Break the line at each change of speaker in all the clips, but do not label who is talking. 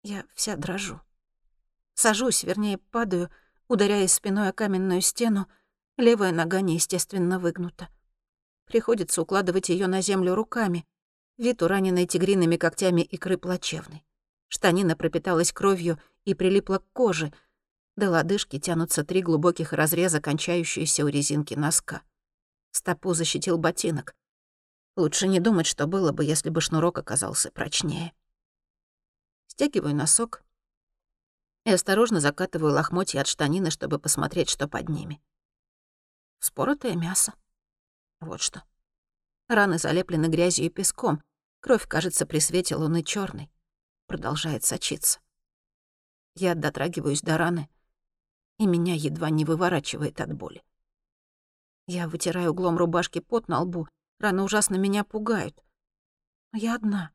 Я вся дрожу. Сажусь, вернее, падаю, ударяясь спиной о каменную стену. Левая нога неестественно выгнута. Приходится укладывать ее на землю руками. Вид у раненой тигриными когтями икры плачевный. Штанина пропиталась кровью и прилипла к коже. До лодыжки тянутся 3 глубоких разреза, кончающиеся у резинки носка. Стопу защитил ботинок. Лучше не думать, что было бы, если бы шнурок оказался прочнее. Стягиваю носок и осторожно закатываю лохмотья от штанины, чтобы посмотреть, что под ними. Вспоротое мясо. Вот что. Раны залеплены грязью и песком. Кровь, кажется, при свете луны чёрной. Продолжает сочиться. Я дотрагиваюсь до раны, и меня едва не выворачивает от боли. Я вытираю углом рубашки пот на лбу. Раны ужасно меня пугают. Но я одна.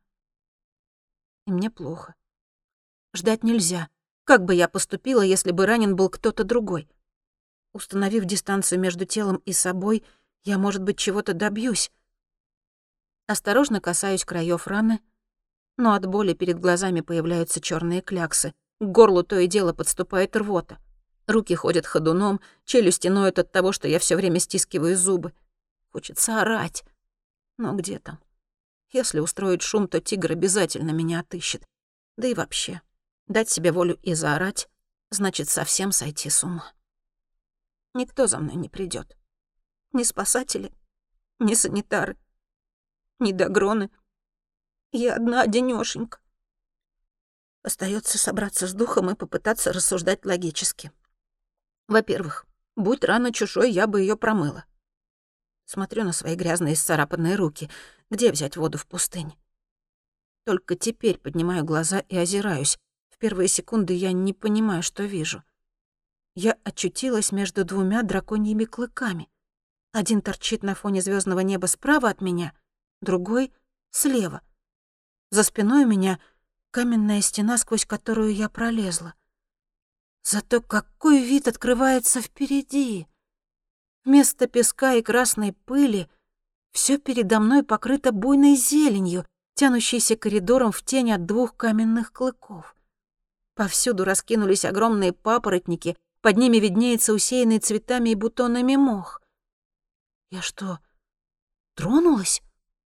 И мне плохо. Ждать нельзя. Как бы я поступила, если бы ранен был кто-то другой? Установив дистанцию между телом и собой, я, может быть, чего-то добьюсь. Осторожно касаюсь краев раны, но от боли перед глазами появляются черные кляксы. К горлу то и дело подступает рвота. Руки ходят ходуном, челюсти ноют от того, что я все время стискиваю зубы. Хочется орать. Но где там? Если устроить шум, то тигр обязательно меня отыщет. Да и вообще, дать себе волю и заорать значит совсем сойти с ума. Никто за мной не придет. Ни спасатели, ни санитары, ни догроны. Я одна-одинёшенька. Остаётся собраться с духом и попытаться рассуждать логически. Во-первых, будь рана чужой, я бы её промыла. Смотрю на свои грязные исцарапанные руки. Где взять воду в пустыне? Только теперь поднимаю глаза и озираюсь. В первые секунды я не понимаю, что вижу. Я очутилась между 2 драконьими клыками. Один торчит на фоне звёздного неба справа от меня, другой — слева. За спиной у меня каменная стена, сквозь которую я пролезла. Зато какой вид открывается впереди! Вместо песка и красной пыли всё передо мной покрыто буйной зеленью, тянущейся коридором в тень от 2 каменных клыков. Повсюду раскинулись огромные папоротники, под ними виднеется усеянный цветами и бутонами мох. Я что, тронулась?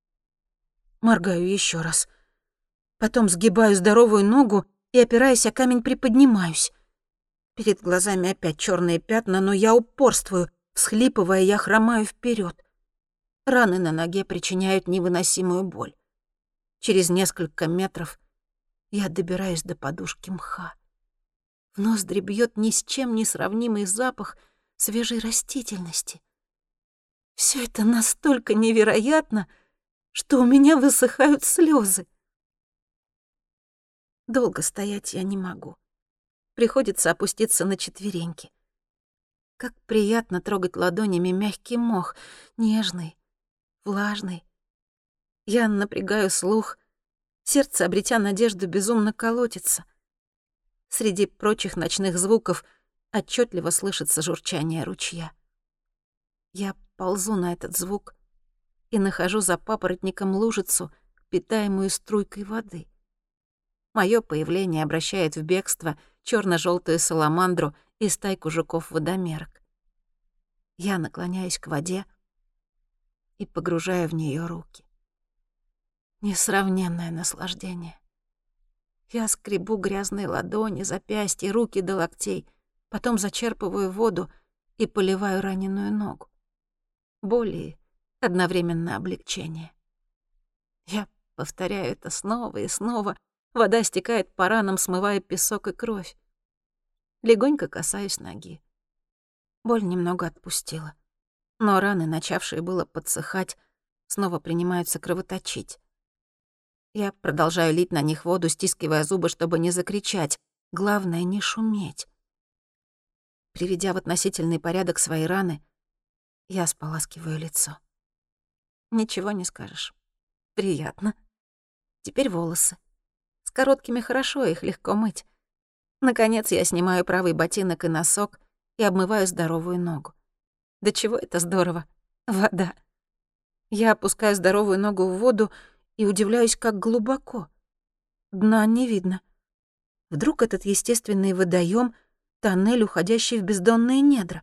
Моргаю ещё раз. Потом сгибаю здоровую ногу и, опираясь о камень, приподнимаюсь. Перед глазами опять чёрные пятна, но я упорствую. Всхлипывая, я хромаю вперёд. Раны на ноге причиняют невыносимую боль. Через несколько метров я добираюсь до подушки мха. В ноздри бьёт ни с чем не сравнимый запах свежей растительности. Всё это настолько невероятно, что у меня высыхают слёзы. Долго стоять я не могу. Приходится опуститься на четвереньки. Как приятно трогать ладонями мягкий мох, нежный, влажный. Я напрягаю слух. Сердце, обретя надежду, безумно колотится. Среди прочих ночных звуков отчетливо слышится журчание ручья. Я ползу на этот звук и нахожу за папоротником лужицу, питаемую струйкой воды. Моё появление обращает в бегство чёрно-жёлтую саламандру и стайку жуков-водомерок. Я наклоняюсь к воде и погружаю в неё руки. Несравненное наслаждение. Я скребу грязные ладони, запястья, руки до локтей, потом зачерпываю воду и поливаю раненую ногу. Боль и одновременно облегчение. Я повторяю это снова и снова. Вода стекает по ранам, смывая песок и кровь. Легонько касаюсь ноги. Боль немного отпустила. Но раны, начавшие было подсыхать, снова принимаются кровоточить. Я продолжаю лить на них воду, стискивая зубы, чтобы не закричать. Главное — не шуметь. Приведя в относительный порядок свои раны, я споласкиваю лицо. Ничего не скажешь. Приятно. Теперь волосы. С короткими хорошо, их легко мыть. Наконец я снимаю правый ботинок и носок и обмываю здоровую ногу. Да чего это здорово. Вода. Я опускаю здоровую ногу в воду и удивляюсь, как глубоко. Дна не видно. Вдруг этот естественный водоем — тоннель, уходящий в бездонные недра?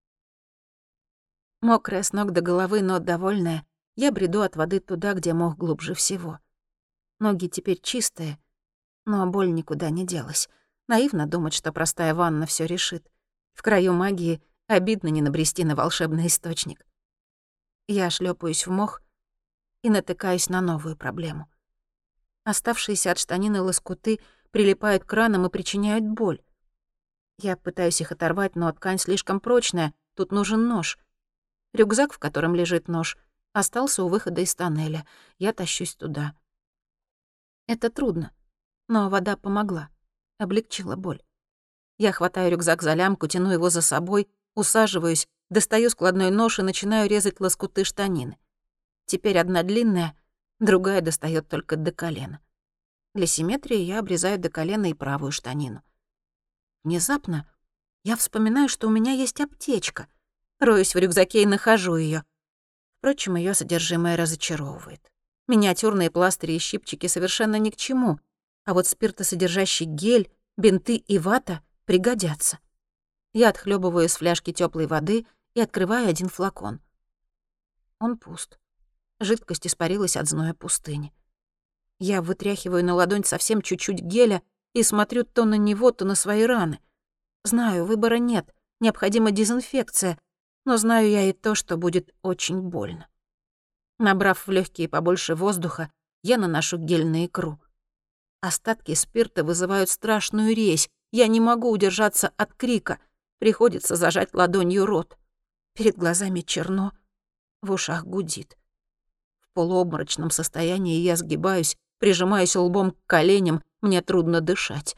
Мокрая с ног до головы, но довольная, я бреду от воды туда, где мох глубже всего. Ноги теперь чистые, но боль никуда не делась. Наивно думать, что простая ванна все решит. В краю магии обидно не набрести на волшебный источник. Я шлепаюсь в мох и натыкаюсь на новую проблему. Оставшиеся от штанины лоскуты прилипают к ранам и причиняют боль. Я пытаюсь их оторвать, но ткань слишком прочная, тут нужен нож. Рюкзак, в котором лежит нож, остался у выхода из тоннеля. Я тащусь туда. Это трудно, но вода помогла, облегчила боль. Я хватаю рюкзак за лямку, тяну его за собой, усаживаюсь, достаю складной нож и начинаю резать лоскуты штанины. Теперь одна длинная, другая достаёт только до колена. Для симметрии я обрезаю до колена и правую штанину. Внезапно я вспоминаю, что у меня есть аптечка. Роюсь в рюкзаке и нахожу её. Впрочем, её содержимое разочаровывает. Миниатюрные пластыри и щипчики совершенно ни к чему, а вот спиртосодержащий гель, бинты и вата пригодятся. Я отхлёбываю из фляжки тёплой воды и открываю один флакон. Он пуст. Жидкость испарилась от зноя пустыни. Я вытряхиваю на ладонь совсем чуть-чуть геля и смотрю то на него, то на свои раны. Знаю, выбора нет, необходима дезинфекция, но знаю я и то, что будет очень больно. Набрав в лёгкие побольше воздуха, я наношу гель на икру. Остатки спирта вызывают страшную резь. Я не могу удержаться от крика. Приходится зажать ладонью рот. Перед глазами черно, в ушах гудит. В полуобморочном состоянии я сгибаюсь, прижимаюсь лбом к коленям, мне трудно дышать.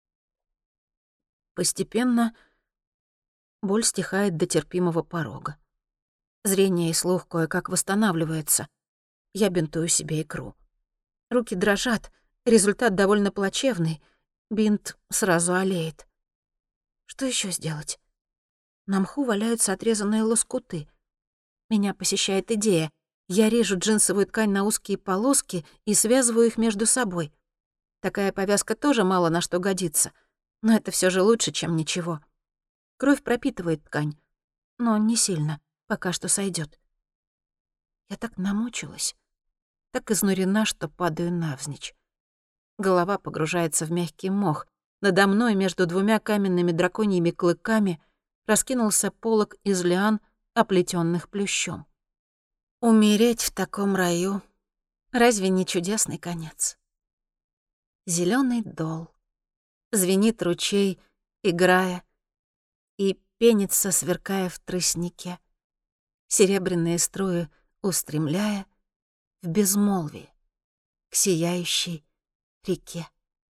Постепенно боль стихает до терпимого порога. Зрение и слух кое-как восстанавливаются. Я бинтую себе икру. Руки дрожат, результат довольно плачевный. Бинт сразу олеет. Что еще сделать? На мху валяются отрезанные лоскуты. Меня посещает идея. Я режу джинсовую ткань на узкие полоски и связываю их между собой. Такая повязка тоже мало на что годится, но это все же лучше, чем ничего. Кровь пропитывает ткань, но не сильно, пока что сойдет. Я так намучилась, так изнурена, что падаю навзничь. Голова погружается в мягкий мох. Надо мной между двумя каменными драконьими клыками раскинулся полог из лиан, оплетённых плющом. Умереть в таком раю — разве не чудесный конец? Зелёный дол. Звенит ручей, играя, и пенится, сверкая в тростнике, серебряные струи устремляя в безмолвие к сияющей реке.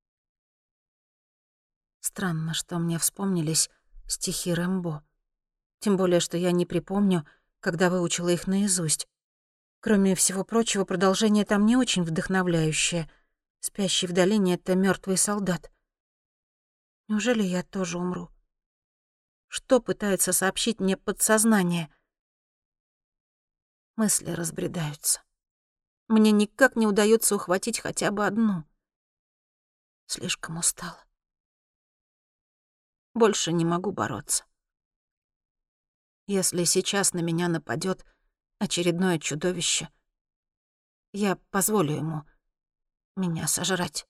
Странно, что мне вспомнились стихи Рэмбо. Тем более, что я не припомню, когда выучила их наизусть. Кроме всего прочего, продолжение там не очень вдохновляющее. Спящий в долине — это мёртвый солдат. Неужели я тоже умру? Что пытается сообщить мне подсознание? Мысли разбредаются. Мне никак не удаётся ухватить хотя бы одну. Слишком устала. Больше не могу бороться. Если сейчас на меня нападёт очередное чудовище, я позволю ему меня сожрать.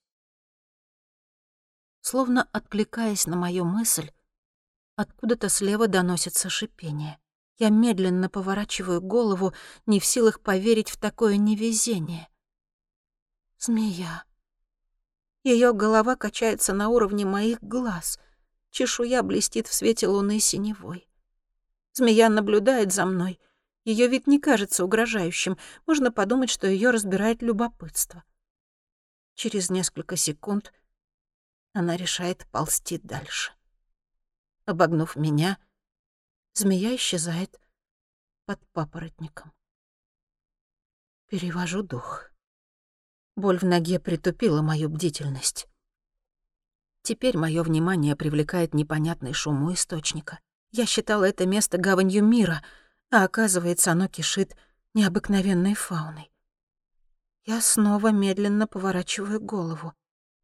Словно откликаясь на мою мысль, откуда-то слева доносится шипение. Я медленно поворачиваю голову, не в силах поверить в такое невезение. Змея. Её голова качается на уровне моих глаз. Чешуя блестит в свете луны синевой. Змея наблюдает за мной. Её вид не кажется угрожающим. Можно подумать, что её разбирает любопытство. Через несколько секунд она решает ползти дальше. Обогнув меня, змея исчезает под папоротником. Перевожу дух. Боль в ноге притупила мою бдительность. Теперь моё внимание привлекает непонятный шум у источника. Я считала это место гаванью мира, а оказывается, оно кишит необыкновенной фауной. Я снова медленно поворачиваю голову.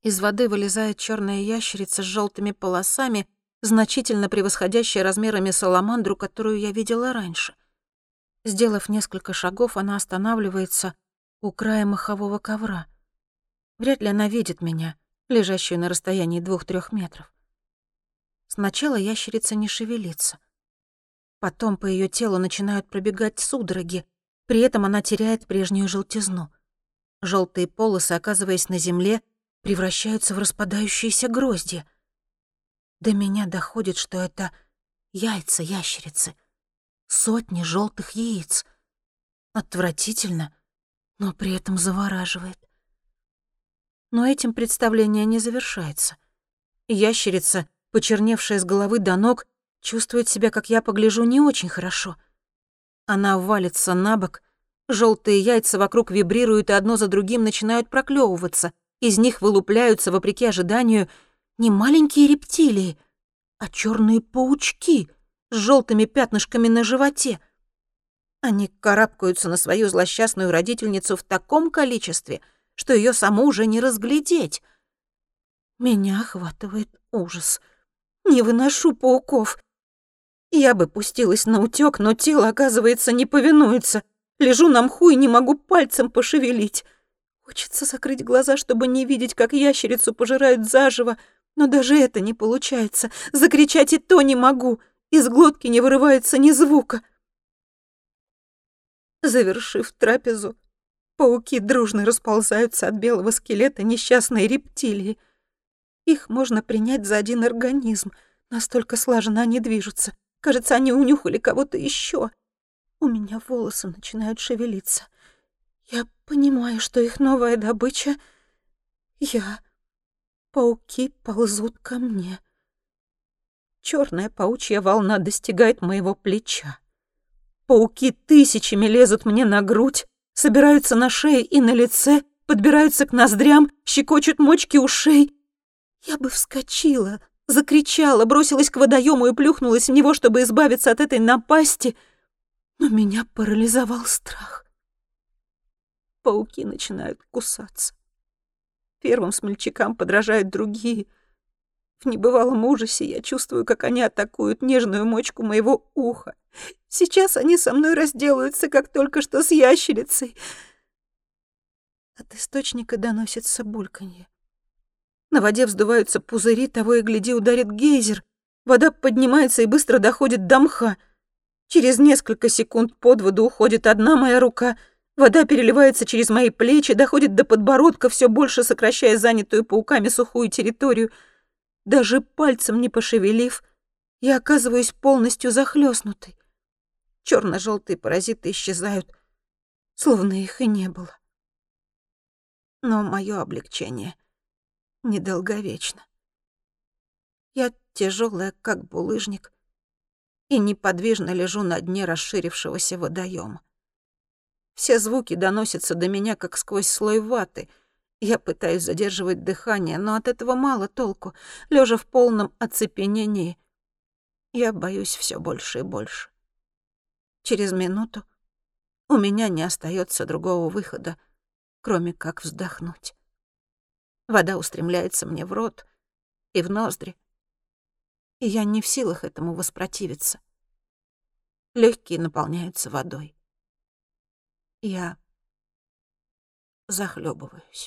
Из воды вылезает черная ящерица с желтыми полосами, значительно превосходящая размерами саламандру, которую я видела раньше. Сделав несколько шагов, она останавливается у края махового ковра. Вряд ли она видит меня, лежащую на расстоянии 2-3 метров. Сначала ящерица не шевелится. Потом по ее телу начинают пробегать судороги, при этом она теряет прежнюю желтизну. Желтые полосы, оказываясь на земле, превращаются в распадающиеся грозди. До меня доходит, что это яйца ящерицы. Сотни желтых яиц. Отвратительно, но при этом завораживает. Но этим представление не завершается. Ящерица, почерневшая с головы до ног, чувствует себя, как я погляжу, не очень хорошо. Она валится на бок, желтые яйца вокруг вибрируют и одно за другим начинают проклевываться. Из них вылупляются, вопреки ожиданию, не маленькие рептилии, а черные паучки с желтыми пятнышками на животе. Они карабкаются на свою злосчастную родительницу в таком количестве, что ее саму уже не разглядеть. Меня охватывает ужас. Не выношу пауков. Я бы пустилась наутёк, но тело, оказывается, не повинуется. Лежу на мху и не могу пальцем пошевелить. Хочется закрыть глаза, чтобы не видеть, как ящерицу пожирают заживо, но даже это не получается. Закричать и то не могу. Из глотки не вырывается ни звука. Завершив трапезу, пауки дружно расползаются от белого скелета несчастной рептилии. Их можно принять за один организм. Настолько слаженно они движутся. Кажется, они унюхали кого-то еще. У меня волосы начинают шевелиться. Я понимаю, что их новая добыча — я. Пауки ползут ко мне. Черная паучья волна достигает моего плеча. Пауки тысячами лезут мне на грудь, собираются на шее и на лице, подбираются к ноздрям, щекочут мочки ушей. Я бы вскочила, закричала, бросилась к водоему и плюхнулась в него, чтобы избавиться от этой напасти, но меня парализовал страх. Пауки начинают кусаться. Первым смельчакам подражают другие. В небывалом ужасе я чувствую, как они атакуют нежную мочку моего уха. Сейчас они со мной разделаются, как только что с ящерицей. От источника доносится бульканье. На воде вздуваются пузыри, того и гляди ударит гейзер. Вода поднимается и быстро доходит до мха. Через несколько секунд под воду уходит одна моя рука. Вода переливается через мои плечи, доходит до подбородка, все больше сокращая занятую пауками сухую территорию. Даже пальцем не пошевелив, я оказываюсь полностью захлестнутой. Черно-желтые паразиты исчезают, словно их и не было. Но мое облегчение недолговечно. Я тяжелая, как булыжник, и неподвижно лежу на дне расширившегося водоема. Все звуки доносятся до меня, как сквозь слой ваты. Я пытаюсь задерживать дыхание, но от этого мало толку. Лежа в полном оцепенении, я боюсь все больше и больше. Через минуту у меня не остается другого выхода, кроме как вздохнуть. Вода устремляется мне в рот и в ноздри, и я не в силах этому воспротивиться. Легкие наполняются водой. Я захлебываюсь.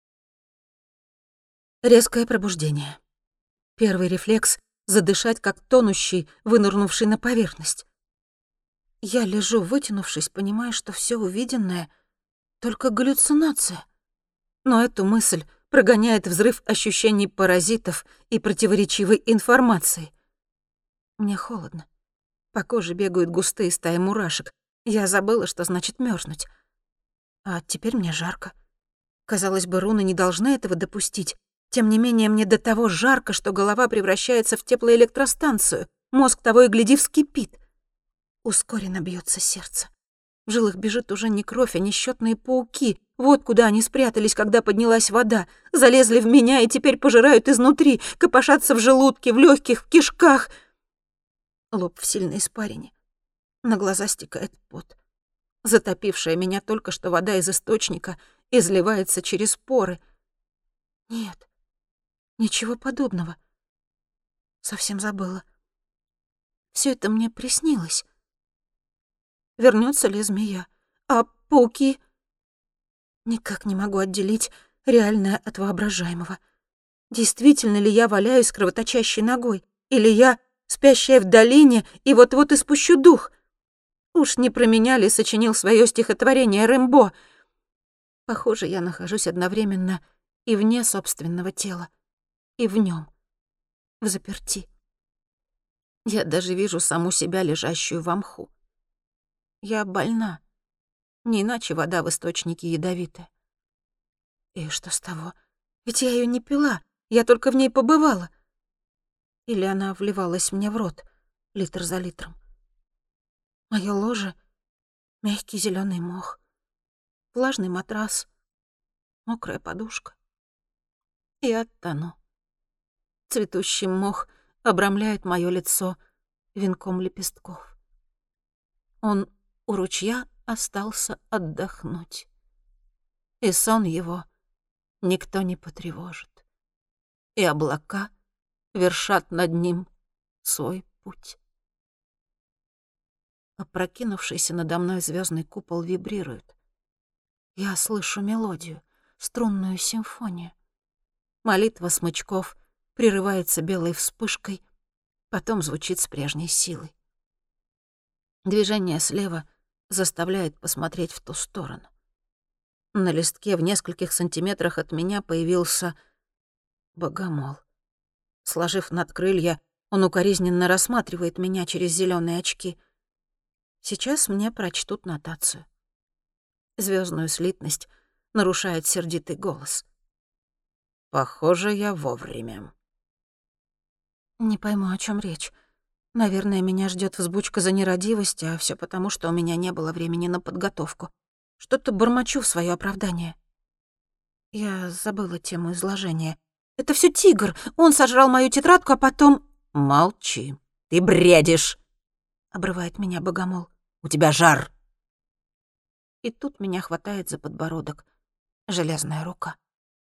Резкое пробуждение. Первый рефлекс — задышать, как тонущий, вынырнувший на поверхность. Я лежу, вытянувшись, понимая, что все увиденное — только галлюцинация. Но эту мысль прогоняет взрыв ощущений паразитов и противоречивой информации. Мне холодно. По коже бегают густые стаи мурашек. Я забыла, что значит мёрзнуть. А теперь мне жарко. Казалось бы, руны не должны этого допустить. Тем не менее, мне до того жарко, что голова превращается в теплоэлектростанцию. Мозг того и гляди вскипит. Ускоренно бьется сердце. В жилах бежит уже не кровь, а несчетные пауки. Вот куда они спрятались, когда поднялась вода. Залезли в меня и теперь пожирают изнутри, копошатся в желудке, в легких, в кишках. Лоб в сильной испарине. На глаза стекает пот. Затопившая меня только что вода из источника изливается через поры. Нет, Ничего подобного. Совсем забыла. Все это мне приснилось. Вернется ли змея? А пауки? Никак не могу отделить реальное от воображаемого. Действительно ли я валяюсь кровоточащей ногой? Или я спящая в долине и вот-вот испущу дух? Уж не про меня ли сочинил свое стихотворение Рэмбо? Похоже, я нахожусь одновременно и вне собственного тела, и в нем, взаперти. Я даже вижу саму себя, лежащую в мху. Я больна. Не иначе вода в источнике ядовитая. И что с того? Ведь я ее не пила, я только в ней побывала. Или она вливалась мне в рот, литр за литром. Моё ложе — мягкий зеленый мох, влажный матрас, мокрая подушка. Я тону. Цветущий мох обрамляет моё лицо венком лепестков. Он у ручья остался отдохнуть. И сон его никто не потревожит. И облака вершат над ним свой путь. Опрокинувшийся надо мной звездный купол вибрирует. Я слышу мелодию, струнную симфонию. Молитва смычков прерывается белой вспышкой, потом звучит с прежней силой. Движение слева заставляет посмотреть в ту сторону. На листке в нескольких сантиметрах от меня появился богомол. Сложив надкрылья, он укоризненно рассматривает меня через зеленые очки. Сейчас мне прочтут нотацию. Звездную слитность нарушает сердитый голос. «Похоже, я вовремя». Не пойму, о чем речь. Наверное, меня ждет взбучка за нерадивость, а все потому, что у меня не было времени на подготовку. Что-то бормочу в свое оправдание. Я забыла тему изложения. Это все тигр. Он сожрал мою тетрадку, а потом... «Молчи. Ты бредишь!» — обрывает меня богомол. «У тебя жар!» И тут меня хватает за подбородок железная рука.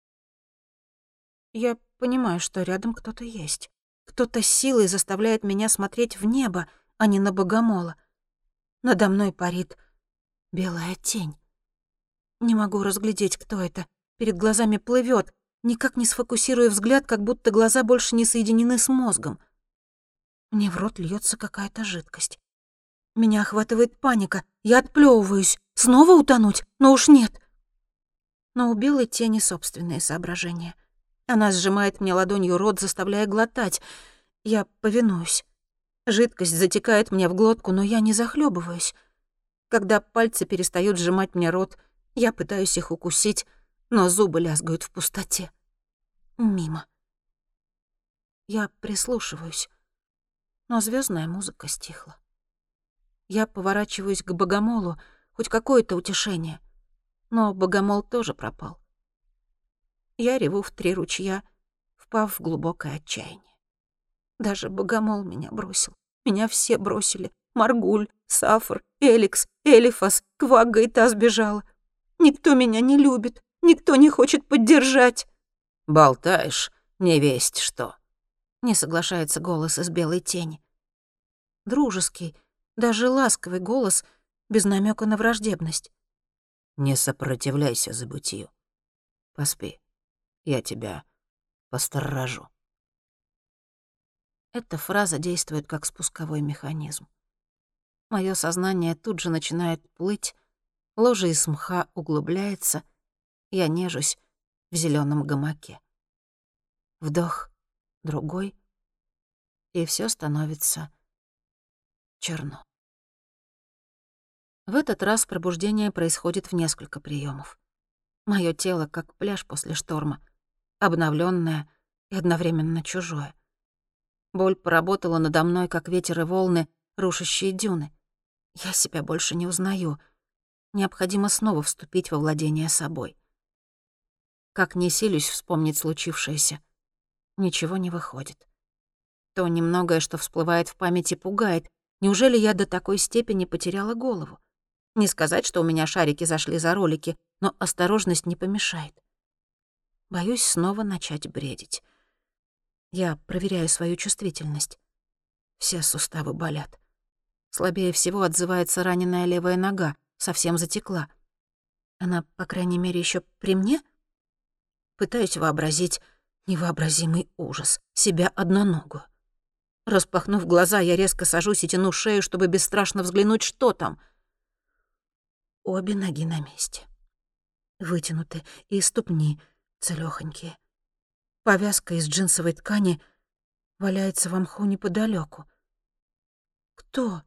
Я понимаю, что рядом кто-то есть. Кто-то силой заставляет меня смотреть в небо, а не на богомола. Надо мной парит белая тень. Не могу разглядеть, кто это. Перед глазами плывет, никак не сфокусируя взгляд, как будто глаза больше не соединены с мозгом. Мне в рот льется какая-то жидкость. Меня охватывает паника. Я отплёвываюсь. Снова утонуть? Но уж нет. Но у белой тени собственные соображения. Она сжимает мне ладонью рот, заставляя глотать. Я повинуюсь. Жидкость затекает мне в глотку, но я не захлебываюсь. Когда пальцы перестают сжимать мне рот, я пытаюсь их укусить, но зубы лязгают в пустоте. Мимо. Я прислушиваюсь, но звездная музыка стихла. Я поворачиваюсь к богомолу, хоть какое-то утешение. Но богомол тоже пропал. Я реву в 3 ручья, впав в глубокое отчаяние. Даже богомол меня бросил. Меня все бросили. Маргуль, Сафр, Эликс, Элифас, Квагга и та сбежала. Никто меня не любит, никто не хочет поддержать. «Болтаешь, невесть что», — не соглашается голос из белой тени. Дружеский, даже ласковый голос, без намека на враждебность. «Не сопротивляйся забытию. Поспи, я тебя посторожу». Эта фраза действует как спусковой механизм. Моё сознание тут же начинает плыть, ложе из мха углубляется, я нежусь в зелёном гамаке. Вдох, другой, и всё становится черно. В этот раз пробуждение происходит в несколько приёмов. Моё тело как пляж после шторма, обновлённое и одновременно чужое. Боль поработала надо мной, как ветер и волны, рушащие дюны. Я себя больше не узнаю. Необходимо снова вступить во владение собой. Как ни силюсь вспомнить случившееся, ничего не выходит. То немногое, что всплывает в памяти, пугает. Неужели я до такой степени потеряла голову? Не сказать, что у меня шарики зашли за ролики, но осторожность не помешает. Боюсь снова начать бредить. Я проверяю свою чувствительность. Все суставы болят. Слабее всего отзывается раненая левая нога, совсем затекла. Она, по крайней мере, еще при мне? Пытаюсь вообразить невообразимый ужас, себя одноногую. Распахнув глаза, я резко сажусь и тяну шею, чтобы бесстрашно взглянуть, что там. Обе ноги на месте. Вытянуты, и ступни целёхонькие. Повязка из джинсовой ткани валяется в мху неподалёку. Кто?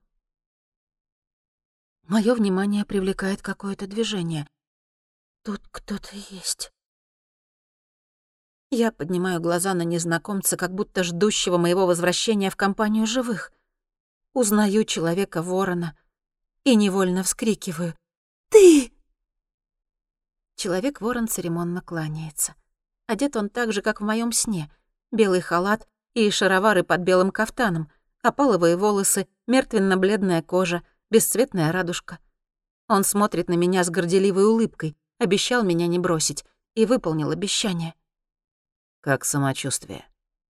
Моё внимание привлекает какое-то движение. Тут кто-то есть. Я поднимаю глаза на незнакомца, как будто ждущего моего возвращения в компанию живых. Узнаю Человека-ворона и невольно вскрикиваю: «Ты!» Человек-ворон церемонно кланяется. Одет он так же, как в моем сне. Белый халат и шаровары под белым кафтаном, опаловые волосы, мертвенно-бледная кожа, бесцветная радужка. Он смотрит на меня с горделивой улыбкой, обещал меня не бросить и выполнил обещание.
Как самочувствие?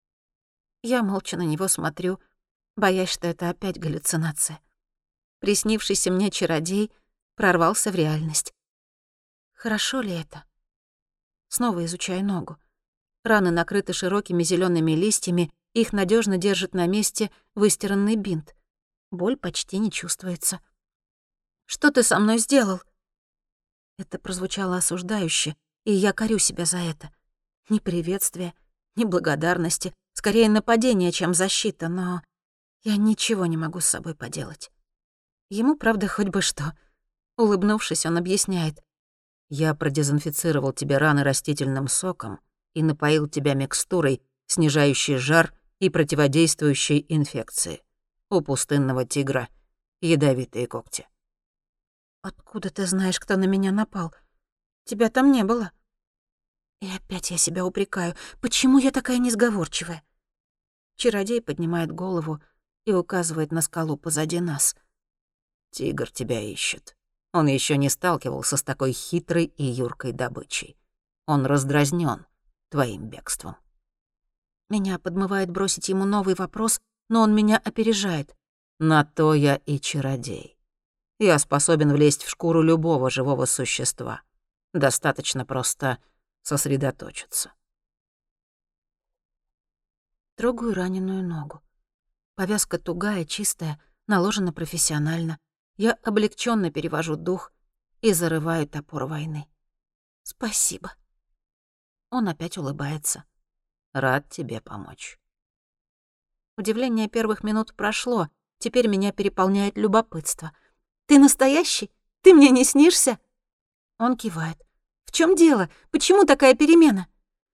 Я молча на него смотрю, боясь, что это опять галлюцинация. Приснившийся мне чародей прорвался в реальность. Хорошо ли это? Снова изучаю ногу. Раны накрыты широкими зелеными листьями, их надежно держит на месте выстиранный бинт. Боль почти не чувствуется. «Что ты со мной сделал?» Это прозвучало осуждающе, и я корю себя за это. Ни приветствия, ни благодарности, скорее нападение, чем защита, но я ничего не могу с собой поделать. Ему, правда, хоть бы что. Улыбнувшись, он объясняет.
Я продезинфицировал тебе раны растительным соком и напоил тебя микстурой, снижающей жар и противодействующей инфекции. У пустынного тигра ядовитые когти.
«Откуда ты знаешь, кто на меня напал? Тебя там не было». И опять я себя упрекаю. Почему я такая несговорчивая? Чародей поднимает голову и указывает на скалу позади нас.
Тигр тебя ищет. Он еще не сталкивался с такой хитрой и юркой добычей. Он раздразнен твоим бегством.
Меня подмывает бросить ему новый вопрос, но он меня опережает.
На то я и чародей. Я способен влезть в шкуру любого живого существа. Достаточно просто сосредоточиться.
Трогаю раненую ногу. Повязка тугая, чистая, наложена профессионально. Я облегченно перевожу дух и зарываю топор войны. Спасибо. Он опять улыбается.
Рад тебе помочь.
Удивление первых минут прошло, теперь меня переполняет любопытство. «Ты настоящий? Ты мне не снишься?» Он кивает. «В чем дело? Почему такая перемена?»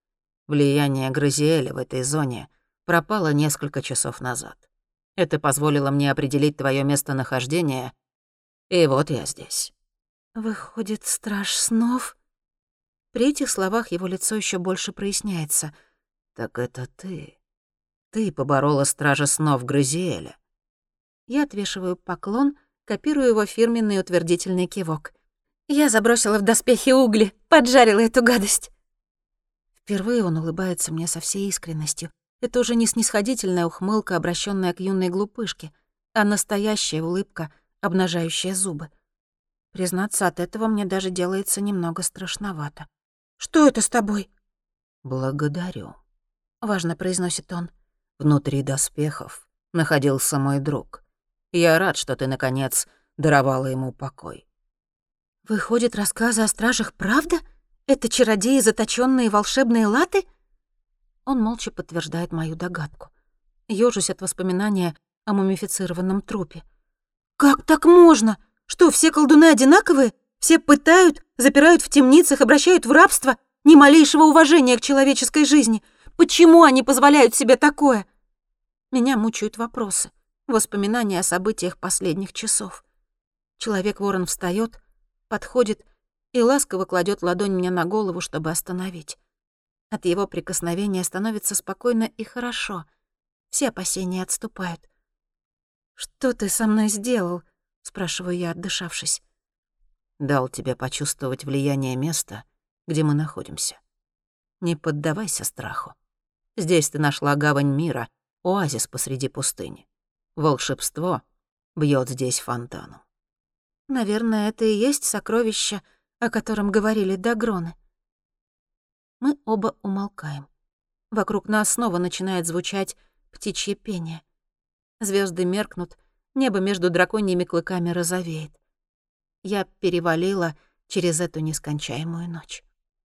Влияние Грызиэля в этой зоне пропало несколько часов назад. Это позволило мне определить твое местонахождение, и вот я здесь.
«Выходит, страж снов?» При этих словах его лицо еще больше проясняется.
«Так это ты. Ты поборола стража снов Грызиэля».
Я отвешиваю поклон, копирую его фирменный утвердительный кивок. «Я забросила в доспехи угли, поджарила эту гадость». Впервые он улыбается мне со всей искренностью. Это уже не снисходительная ухмылка, обращенная к юной глупышке, а настоящая улыбка, обнажающая зубы. Признаться, от этого мне даже делается немного страшновато. «Что это с тобой?»
«Благодарю»,
— важно произносит он.
«Внутри доспехов находился мой друг. Я рад, что ты, наконец, даровала ему покой».
«Выходит, рассказы о стражах правда? Это чародеи, заточенные в волшебные латы?» Он молча подтверждает мою догадку. Ёжусь от воспоминания о мумифицированном трупе. «Как так можно? Что, все колдуны одинаковые? Все пытают, запирают в темницах, обращают в рабство? Ни малейшего уважения к человеческой жизни. Почему они позволяют себе такое?» Меня мучают вопросы, воспоминания о событиях последних часов. Человек-ворон встаёт, подходит и ласково кладет ладонь мне на голову, чтобы остановить. От его прикосновения становится спокойно и хорошо. Все опасения отступают. «Что ты со мной сделал?» — спрашиваю я, отдышавшись.
«Дал тебе почувствовать влияние места, где мы находимся. Не поддавайся страху. Здесь ты нашла гавань мира, оазис посреди пустыни. Волшебство бьет здесь фонтаном.
Наверное, это и есть сокровище, о котором говорили дагроны. Мы оба умолкаем. Вокруг нас снова начинает звучать птичье пение. Звезды меркнут, небо между драконьими клыками розовеет. Я перевалила через эту нескончаемую ночь.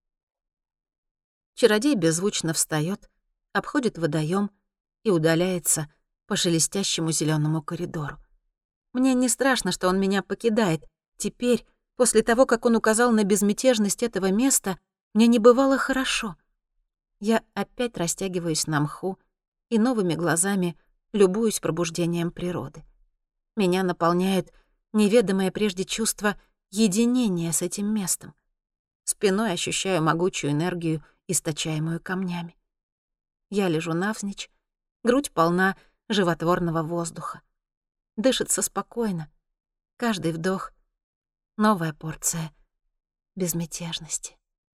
Чародей беззвучно встаёт, обходит водоём и удаляется по шелестящему зелёному коридору. Мне не страшно, что он меня покидает. Теперь, после того, как он указал на безмятежность этого места, мне не бывало хорошо. Я опять растягиваюсь на мху и новыми глазами любуюсь пробуждением природы. Меня наполняет неведомое прежде чувство единения с этим местом. Спиной ощущаю могучую энергию, источаемую камнями. Я лежу навзничь, грудь полна животворного воздуха. Дышится спокойно. Каждый вдох — новая порция безмятежности.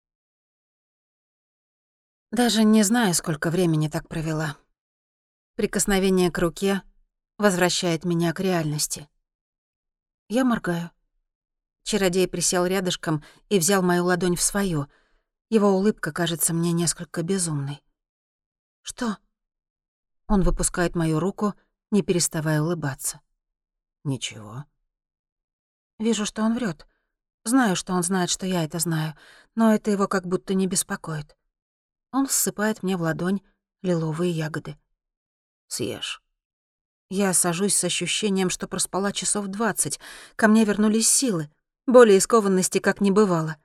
Даже не знаю, сколько времени так провела. Прикосновение к руке возвращает меня к реальности. Я моргаю. Чародей присел рядышком и взял мою ладонь в свою. Его улыбка кажется мне несколько безумной. «Что?» Он выпускает мою руку, не переставая улыбаться.
Ничего.
Вижу, что он врет. Знаю, что он знает, что я это знаю, но это его как будто не беспокоит. Он ссыпает мне в ладонь лиловые ягоды.
Съешь.
Я сажусь с ощущением, что проспала часов 20. Ко мне вернулись силы. Боли и скованности как не бывало.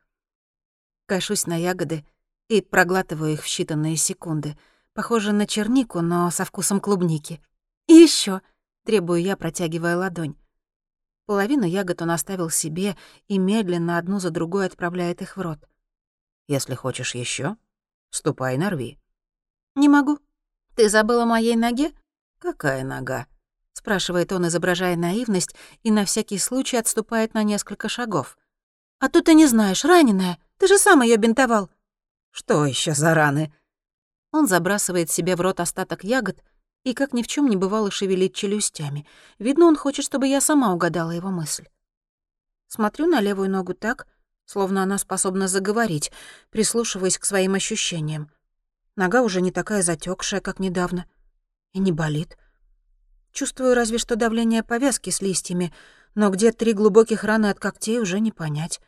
Кашусь на ягоды и проглатываю их в считанные секунды. Похоже на чернику, но со вкусом клубники. «И ещё!» — требую я, протягивая ладонь. Половину ягод он оставил себе и медленно одну за другой отправляет их в рот.
Если хочешь еще, ступай, нарви.
«Не могу. Ты забыла о моей ноге?»
Какая нога?
— спрашивает он, изображая наивность, и на всякий случай отступает на несколько шагов. «А то ты не знаешь, раненая. Ты же сам её бинтовал».
Что еще за раны?
Он забрасывает себе в рот остаток ягод и, как ни в чем не бывало, шевелит челюстями. Видно, он хочет, чтобы я сама угадала его мысль. Смотрю на левую ногу так, словно она способна заговорить, прислушиваясь к своим ощущениям. Нога уже не такая затёкшая, как недавно, и не болит. Чувствую разве что давление повязки с листьями, но где 3 глубоких раны от когтей уже не понять.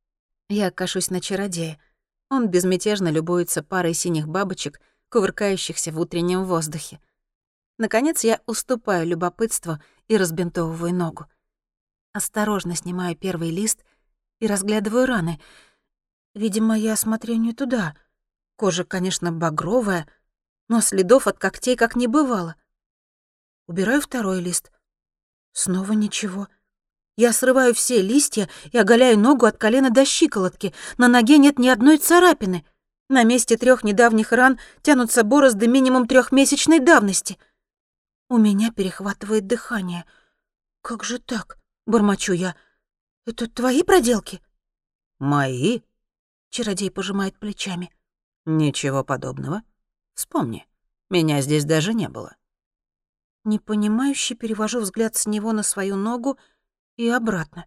Я кашусь на чародея. Он безмятежно любуется парой синих бабочек, кувыркающихся в утреннем воздухе. Наконец я уступаю любопытству и разбинтовываю ногу. Осторожно снимаю первый лист и разглядываю раны. Видимо, я смотрю не туда. Кожа, конечно, багровая, но следов от когтей как не бывало. Убираю второй лист. Снова ничего. Я срываю все листья и оголяю ногу от колена до щиколотки. На ноге нет ни одной царапины. На месте 3 недавних ран тянутся борозды минимум 3-месячной давности. У меня перехватывает дыхание. «Как же так?» — бормочу я. «Это твои проделки?»
Мои?
Чародей пожимает плечами.
Ничего подобного. Вспомни, меня здесь даже не было.
Непонимающе перевожу взгляд с него на свою ногу и обратно.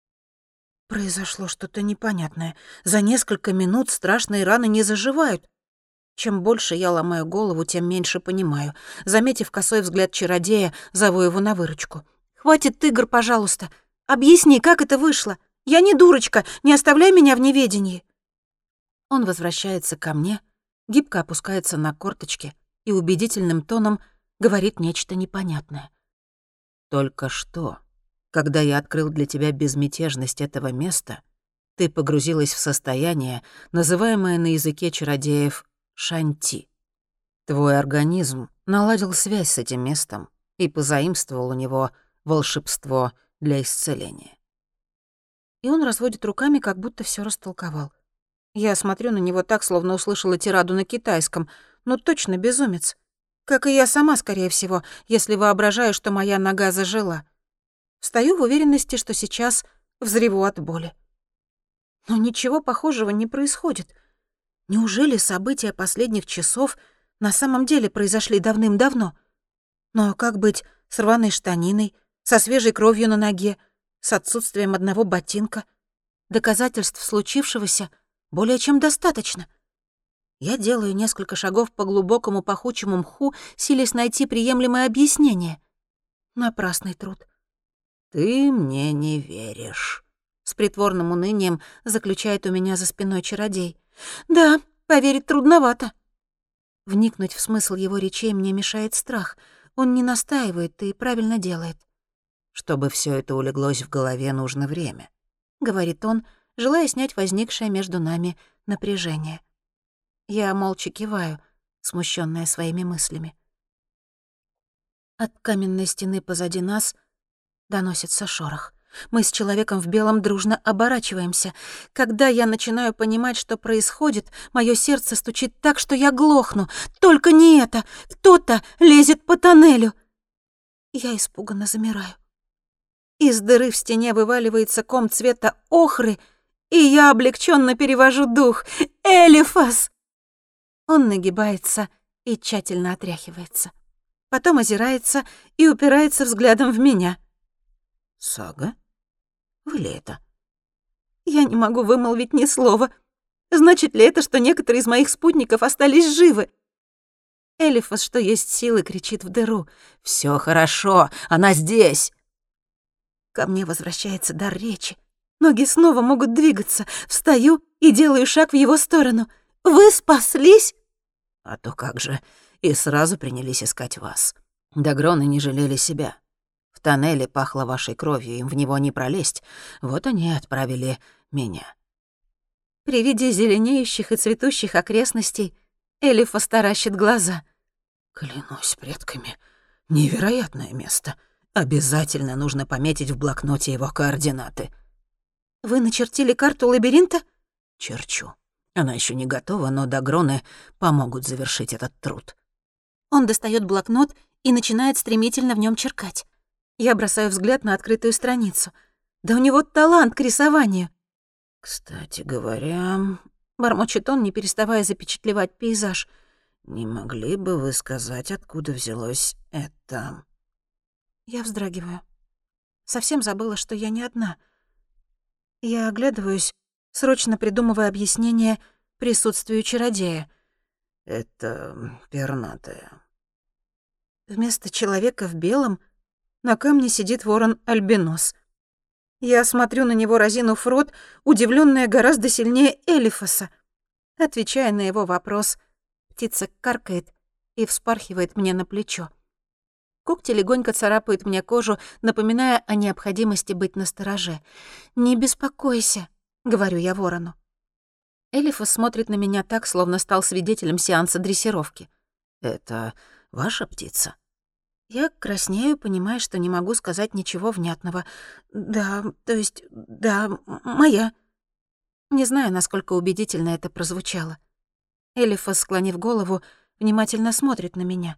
Произошло что-то непонятное. За несколько минут страшные раны не заживают. Чем больше я ломаю голову, тем меньше понимаю. Заметив косой взгляд чародея, зову его на выручку. «Хватит игр, пожалуйста. Объясни, как это вышло. Я не дурочка, не оставляй меня в неведении». Он возвращается ко мне, гибко опускается на корточки и убедительным тоном говорит нечто непонятное.
Только что, когда я открыл для тебя безмятежность этого места, ты погрузилась в состояние, называемое на языке чародеев шанти. Твой организм наладил связь с этим местом и позаимствовал у него волшебство для исцеления.
И он разводит руками, как будто все растолковал. Я смотрю на него так, словно услышала тираду на китайском. Ну точно безумец. Как и я сама, скорее всего, если воображаю, что моя нога зажила. Встаю в уверенности, что сейчас взреву от боли. Но ничего похожего не происходит. Неужели события последних часов на самом деле произошли давным-давно. Но как быть с рваной штаниной, со свежей кровью на ноге, с отсутствием одного ботинка? Доказательств случившегося более чем достаточно. Я делаю несколько шагов по глубокому пахучему мху, силясь найти приемлемое объяснение. Напрасный труд.
«Ты мне не веришь», — с притворным унынием заключает у меня за спиной чародей.
«Да, поверить трудновато». Вникнуть в смысл его речей мне мешает страх. Он не настаивает и правильно делает.
«Чтобы все это улеглось в голове, нужно время»,
— говорит он, желая снять возникшее между нами напряжение. Я молча киваю, смущенная своими мыслями. От каменной стены позади нас доносится шорох. Мы с человеком в белом дружно оборачиваемся. Когда я начинаю понимать, что происходит, мое сердце стучит так, что я глохну. Только не это! Кто-то лезет по тоннелю. Я испуганно замираю. Из дыры в стене вываливается ком цвета охры, и я облегченно перевожу дух. «Элифас!» Он нагибается и тщательно отряхивается. Потом озирается и упирается взглядом в меня.
«Сага? Вы ли это?»
Я не могу вымолвить ни слова. Значит ли это, что некоторые из моих спутников остались живы? Элифас, что есть силы, кричит в дыру.
«Всё хорошо, она здесь!»
Ко мне возвращается дар речи. Ноги снова могут двигаться. Встаю и делаю шаг в его сторону. «Вы спаслись?»
«А то как же, и сразу принялись искать вас. Дагроны не жалели себя. В тоннеле пахло вашей кровью, им в него не пролезть. Вот они и отправили меня».
При виде зеленеющих и цветущих окрестностей Элифас таращит глаза.
«Клянусь предками, невероятное место. Обязательно нужно пометить в блокноте его координаты».
«Вы начертили карту лабиринта?»
«Черчу. Она еще не готова, но дагроны помогут завершить этот труд».
Он достает блокнот и начинает стремительно в нем черкать. Я бросаю взгляд на открытую страницу. Да у него талант к рисованию.
«Кстати говоря...»
— бормочет он, не переставая запечатлевать пейзаж.
«Не могли бы вы сказать, откуда взялось это?»
Я вздрагиваю. Совсем забыла, что я не одна. Я оглядываюсь, срочно придумывая объяснение присутствию чародея.
«Это пернатая».
Вместо человека в белом на камне сидит ворон-альбинос. Я смотрю на него, разинув рот, удивлённая гораздо сильнее Элифаса. Отвечая на его вопрос, птица каркает и вспархивает мне на плечо. Когти легонько царапают мне кожу, напоминая о необходимости быть настороже. «Не беспокойся», — говорю я ворону. Элифас смотрит на меня так, словно стал свидетелем сеанса дрессировки.
«Это ваша птица?»
Я краснею, понимая, что не могу сказать ничего внятного. «Да, то есть, да, моя». Не знаю, насколько убедительно это прозвучало. Элифас, склонив голову, внимательно смотрит на меня.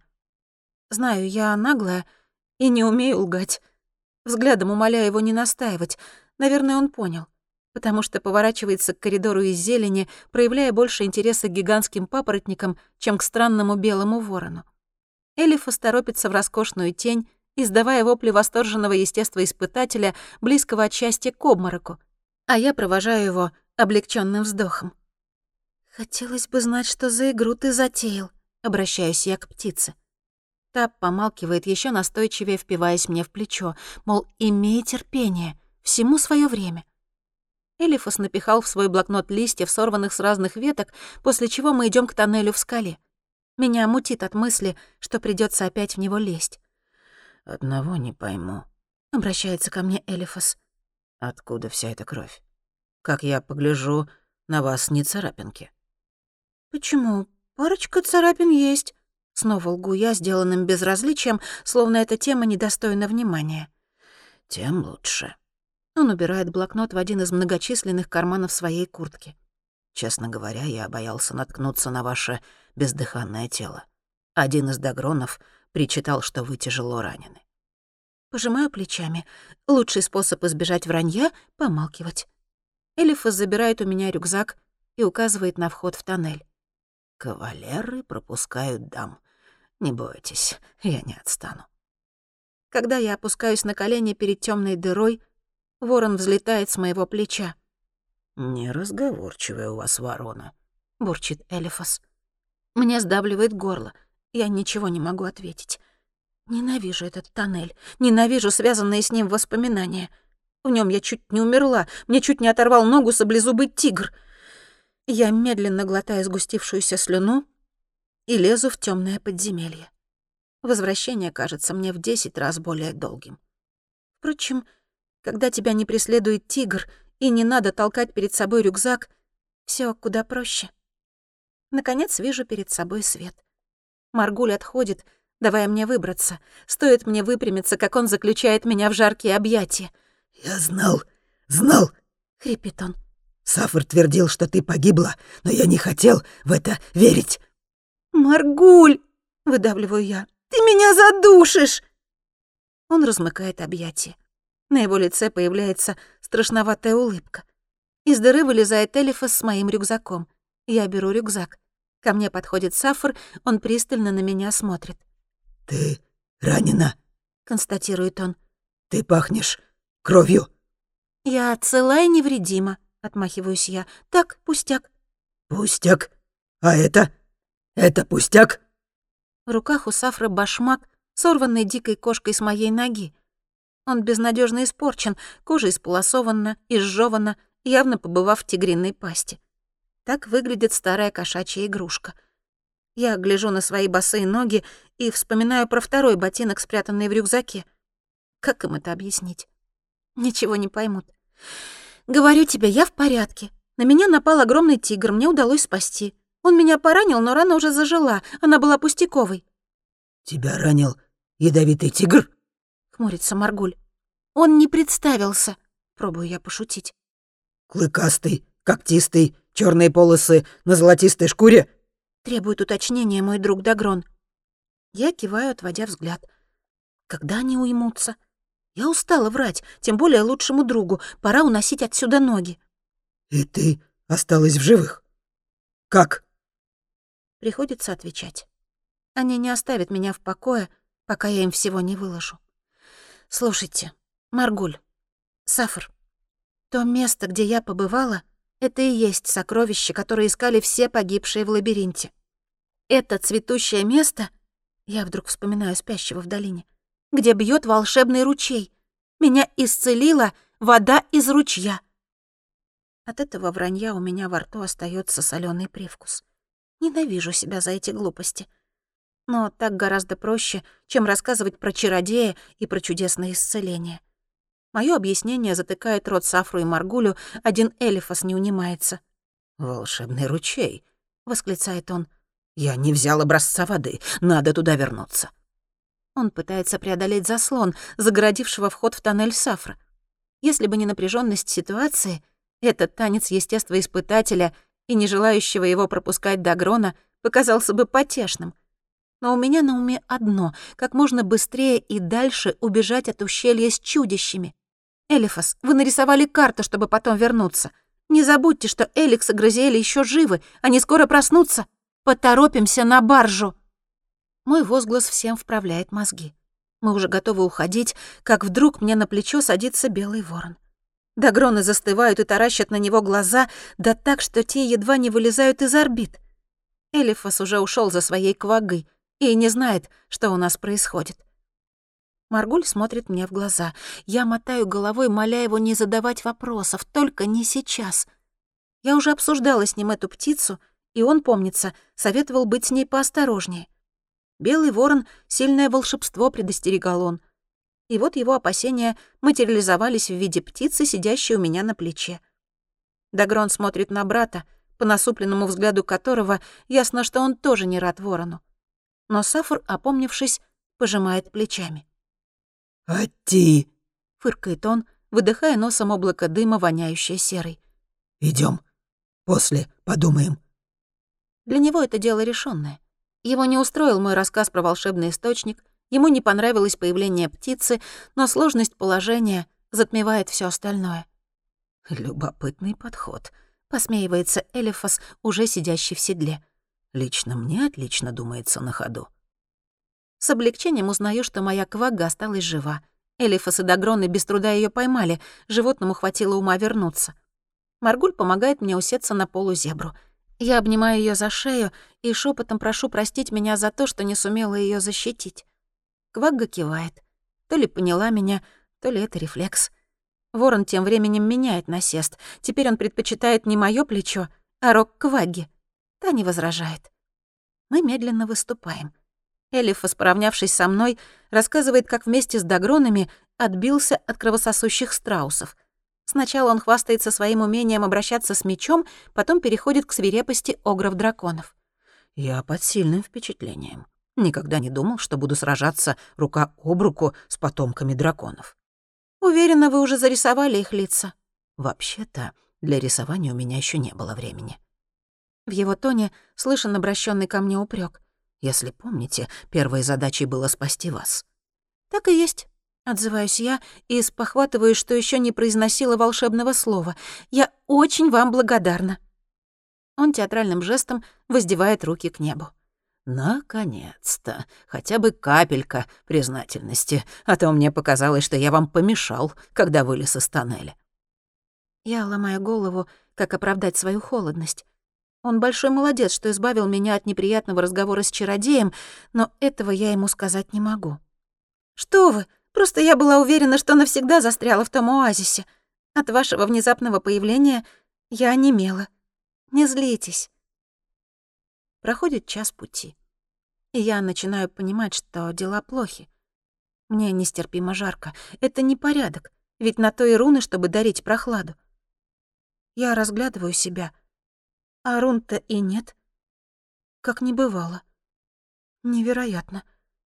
Знаю, я наглая и не умею лгать. Взглядом умоляю его не настаивать. Наверное, он понял, потому что поворачивается к коридору из зелени, проявляя больше интереса к гигантским папоротникам, чем к странному белому ворону. Элифас торопится в роскошную тень, издавая вопли восторженного естествоиспытателя, близкого от счастья к обмороку, а я провожаю его облегченным вздохом. «Хотелось бы знать, что за игру ты затеял», — обращаюсь я к птице. Та помалкивает, еще настойчивее впиваясь мне в плечо, мол, имей терпение, всему свое время. Элифас напихал в свой блокнот листьев, сорванных с разных веток, после чего мы идем к тоннелю в скале. Меня мутит от мысли, что придется опять в него лезть.
«Одного не пойму»,
— обращается ко мне Элифас.
«Откуда вся эта кровь? Как я погляжу, на вас не царапинки».
«Почему? Парочка царапин есть». Снова лгу я, сделанным безразличием, словно эта тема недостойна внимания.
«Тем лучше».
Он убирает блокнот в один из многочисленных карманов своей куртки.
«Честно говоря, я боялся наткнуться на ваше бездыханное тело. Один из дагронов причитал, что вы тяжело ранены».
Пожимаю плечами. Лучший способ избежать вранья — помалкивать. Элифас забирает у меня рюкзак и указывает на вход в тоннель.
Кавалеры пропускают дам. Не бойтесь, я не отстану.
Когда я опускаюсь на колени перед темной дырой, ворон взлетает с моего плеча.
«Неразговорчивая у вас ворона»,
— бурчит Элифас. Мне сдавливает горло. Я ничего не могу ответить. Ненавижу этот тоннель. Ненавижу связанные с ним воспоминания. В нем я чуть не умерла. Мне чуть не оторвал ногу саблезубый тигр. Я медленно глотаю сгустившуюся слюну и лезу в темное подземелье. Возвращение кажется мне в 10 раз более долгим. Впрочем, когда тебя не преследует тигр и не надо толкать перед собой рюкзак, все куда проще. Наконец вижу перед собой свет. Маргуль отходит, давая мне выбраться. Стоит мне выпрямиться, как он заключает меня в жаркие объятия.
«Я знал»,
— хрипит он.
«Сафар твердил, что ты погибла, но я не хотел в это верить».
«Маргуль!» — выдавливаю я. «Ты меня задушишь!» Он размыкает объятия. На его лице появляется страшноватая улыбка. Из дыры вылезает Элифас с моим рюкзаком. Я беру рюкзак. Ко мне подходит Сафар, он пристально на меня смотрит.
«Ты ранена»,
— констатирует он.
«Ты пахнешь кровью».
«Я цела и невредима», — отмахиваюсь я. «Так, пустяк».
«Пустяк? А это? Это пустяк?»
В руках у Сафры башмак, сорванный дикой кошкой с моей ноги. Он безнадежно испорчен, кожа исполосована, изжевана, явно побывав в тигриной пасти. Так выглядит старая кошачья игрушка. Я гляжу на свои босые ноги и вспоминаю про второй ботинок, спрятанный в рюкзаке. Как им это объяснить? Ничего не поймут. Говорю тебе, я в порядке. На меня напал огромный тигр, мне удалось спасти. Он меня поранил, но рана уже зажила, она была пустяковой.
«Тебя ранил ядовитый тигр?»
— хмурится Маргуль. «Он не представился», — пробую я пошутить.
«Клыкастый, когтистый, черные полосы на золотистой шкуре?»
— требует уточнения мой друг Дагрон. Я киваю, отводя взгляд. Когда они уймутся? Я устала врать, тем более лучшему другу. Пора уносить отсюда ноги.
«И ты осталась в живых? Как?»
Приходится отвечать. Они не оставят меня в покое, пока я им всего не выложу. Слушайте, Маргуль, Сафар, то место, где я побывала, это и есть сокровище, которое искали все погибшие в лабиринте. Это цветущее место, я вдруг вспоминаю спящего в долине, где бьет волшебный ручей. Меня исцелила вода из ручья. От этого вранья у меня во рту остается соленый привкус. Ненавижу себя за эти глупости. Но так гораздо проще, чем рассказывать про чародея и про чудесное исцеление. Моё объяснение затыкает рот Сафру и Маргулю, один Элифас не унимается.
«Волшебный ручей»,
— восклицает он.
«Я не взял образца воды, надо туда вернуться».
Он пытается преодолеть заслон, загородившего вход в тоннель Сафра. Если бы не напряженность ситуации, этот танец естествоиспытателя и не желающего его пропускать Дагрона показался бы потешным. Но у меня на уме одно — как можно быстрее и дальше убежать от ущелья с чудищами. Элифас, вы нарисовали карту, чтобы потом вернуться. Не забудьте, что Эликс и Грозиэль еще живы, они скоро проснутся. Поторопимся на баржу. Мой возглас всем вправляет мозги. Мы уже готовы уходить, как вдруг мне на плечо садится белый ворон. Дагроны застывают и таращат на него глаза, да так, что те едва не вылезают из орбит. Элифас уже ушел за своей квагой и не знает, что у нас происходит. Маргуль смотрит мне в глаза. Я мотаю головой, моля его не задавать вопросов, только не сейчас. Я уже обсуждала с ним эту птицу, и он, помнится, советовал быть с ней поосторожнее. Белый ворон — сильное волшебство, предостерегал он. И вот его опасения материализовались в виде птицы, сидящей у меня на плече. Дагрон смотрит на брата, по насупленному взгляду которого ясно, что он тоже не рад ворону. Но Сафар, опомнившись, пожимает плечами.
«Ати!»
— фыркает он, выдыхая носом облако дыма, воняющее серой.
«Идём. После подумаем».
Для него это дело решенное. Его не устроил мой рассказ про волшебный источник, ему не понравилось появление птицы, но сложность положения затмевает все остальное.
«Любопытный подход»,
— посмеивается Элифас, уже сидящий в седле.
Лично мне отлично думается на ходу.
С облегчением узнаю, что моя квагга осталась жива. Элифас и Дагроны без труда ее поймали, животному хватило ума вернуться. Маргуль помогает мне усесться на полузебру. Я обнимаю ее за шею и шепотом прошу простить меня за то, что не сумела ее защитить. Квагга кивает. То ли поняла меня, то ли это рефлекс. Ворон тем временем меняет насест. Теперь он предпочитает не моё плечо, а рог Квагги. Та не возражает. Мы медленно выступаем. Элифас, поравнявшись со мной, рассказывает, как вместе с Дагронами отбился от кровососущих страусов. Сначала он хвастается своим умением обращаться с мечом, потом переходит к свирепости огров-драконов.
Я под сильным впечатлением. Никогда не думал, что буду сражаться рука об руку с потомками драконов.
Уверена, вы уже зарисовали их лица.
Вообще-то, для рисования у меня еще не было времени.
В его тоне слышен обращенный ко мне упрек.
Если помните, первой задачей было спасти вас.
Так и есть. Отзываюсь я и спохватываюсь, что еще не произносила волшебного слова. Я очень вам благодарна. Он театральным жестом воздевает руки к небу.
Наконец-то, хотя бы капелька признательности, а то мне показалось, что я вам помешал, когда вылез из тоннеля.
Я ломаю голову, как оправдать свою холодность. Он большой молодец, что избавил меня от неприятного разговора с чародеем, но этого я ему сказать не могу. «Что вы? Просто я была уверена, что навсегда застряла в том оазисе. От вашего внезапного появления я онемела. Не злитесь». Проходит час пути, и я начинаю понимать, что дела плохи. Мне нестерпимо жарко. Это не порядок, ведь на то и руны, чтобы дарить прохладу. Я разглядываю себя, а рун-то и нет. Как не бывало. Невероятно.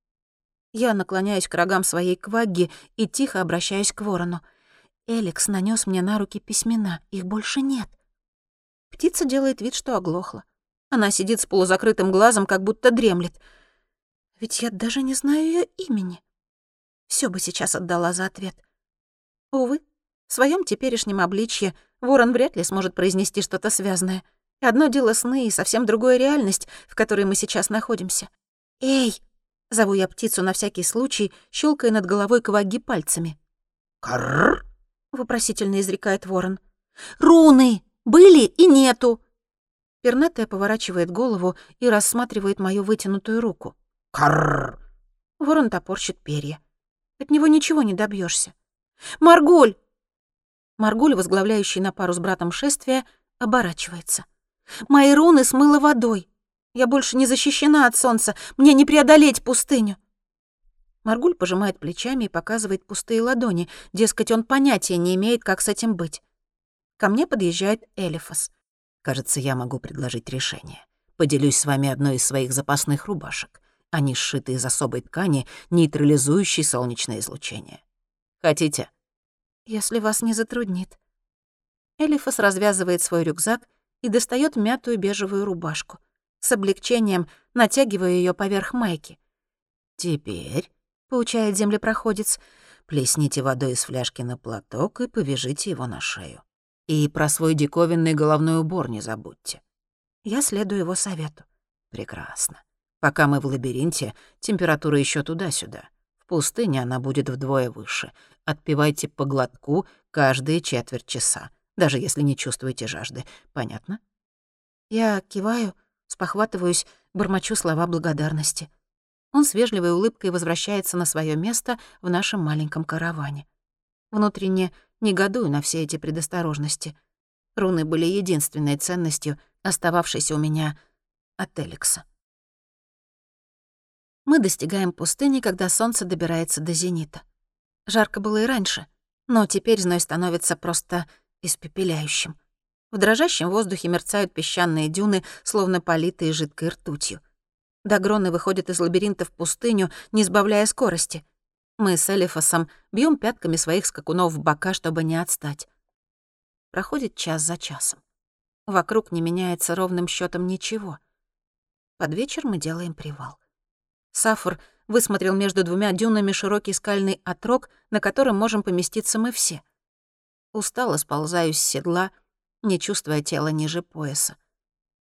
Я наклоняюсь к рогам своей квагги и тихо обращаюсь к ворону. Эликс нанес мне на руки письмена, их больше нет. Птица делает вид, что оглохла. Она сидит с полузакрытым глазом, как будто дремлет. Ведь я даже не знаю ее имени. Все бы сейчас отдала за ответ. Увы, в своем теперешнем обличье ворон вряд ли сможет произнести что-то связанное. Одно дело сны и совсем другое реальность, в которой мы сейчас находимся. «Эй!» — зову я птицу на всякий случай, щелкая над головой квагги пальцами.
«Карр!»
— вопросительно изрекает ворон. «Руны! Были и нету!» Пернатая поворачивает голову и рассматривает мою вытянутую руку.
«Карр!»
Ворон топорщит перья. От него ничего не добьешься. «Маргуль!» Маргуль, возглавляющий на пару с братом шествие, оборачивается. «Мои руны смыло водой. Я больше не защищена от солнца. Мне не преодолеть пустыню». Маргуль пожимает плечами и показывает пустые ладони. Дескать, он понятия не имеет, как с этим быть. Ко мне подъезжает Элифас.
Кажется, я могу предложить решение. Поделюсь с вами одной из своих запасных рубашек. Они сшиты из особой ткани, нейтрализующей солнечное излучение. Хотите?
Если вас не затруднит. Элифас развязывает свой рюкзак и достает мятую бежевую рубашку. С облегчением натягиваю ее поверх майки.
Теперь,
— поучает землепроходец,
— плесните водой из фляжки на платок и повяжите его на шею. И про свой диковинный головной убор не забудьте.
я следую его совету.
Прекрасно. Пока мы в лабиринте, температура еще туда-сюда. В пустыне она будет вдвое выше. Отпивайте по глотку каждые четверть часа, даже если не чувствуете жажды. Понятно?
Я киваю, спохватываюсь, бормочу слова благодарности. Он с вежливой улыбкой возвращается на свое место в нашем маленьком караване. Внутренне негодую на все эти предосторожности. Руны были единственной ценностью, остававшейся у меня от Эликса. Мы достигаем пустыни, когда солнце добирается до зенита. Жарко было и раньше, но теперь зной становится просто испепеляющим. В дрожащем воздухе мерцают песчаные дюны, словно политые жидкой ртутью. Дагроны выходят из лабиринта в пустыню, не сбавляя скорости. Мы с Элифасом бьем пятками своих скакунов в бока, чтобы не отстать. Проходит час за часом. Вокруг не меняется ровным счетом ничего. Под вечер мы делаем привал. Сафор высмотрел между двумя дюнами широкий скальный отрог, на котором можем поместиться мы все. Устало сползаю с седла, не чувствуя тела ниже пояса.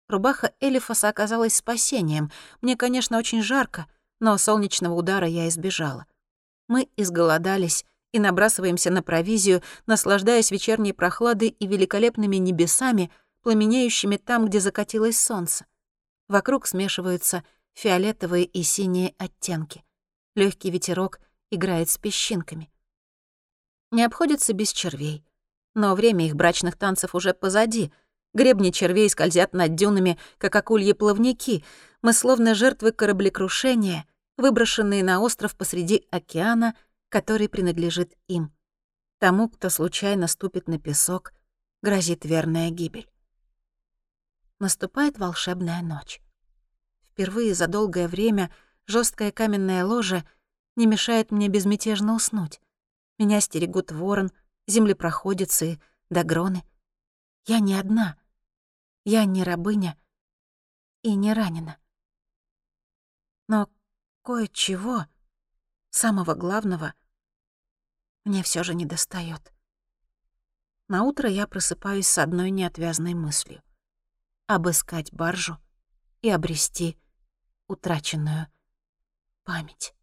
Рубаха Элифаса оказалась спасением. Мне, конечно, очень жарко, но солнечного удара я избежала. Мы изголодались и набрасываемся на провизию, наслаждаясь вечерней прохладой и великолепными небесами, пламенеющими там, где закатилось солнце. Вокруг смешиваются фиолетовые и синие оттенки. Легкий ветерок играет с песчинками. Не обходится без червей. Но время их брачных танцев уже позади. Гребни червей скользят над дюнами, как акульи плавники. Мы словно жертвы кораблекрушения, выброшенные на остров посреди океана, который принадлежит им. Тому, кто случайно ступит на песок, грозит верная гибель. Наступает волшебная ночь. Впервые за долгое время жесткое каменное ложе не мешает мне безмятежно уснуть. Меня стерегут ворон, землепроходицы, догроны. Я не одна. Я не рабыня и не ранена. Но кое-чего, самого главного, мне все же недостаёт. Наутро я просыпаюсь с одной неотвязной мыслью — обыскать баржу и обрести утраченную память.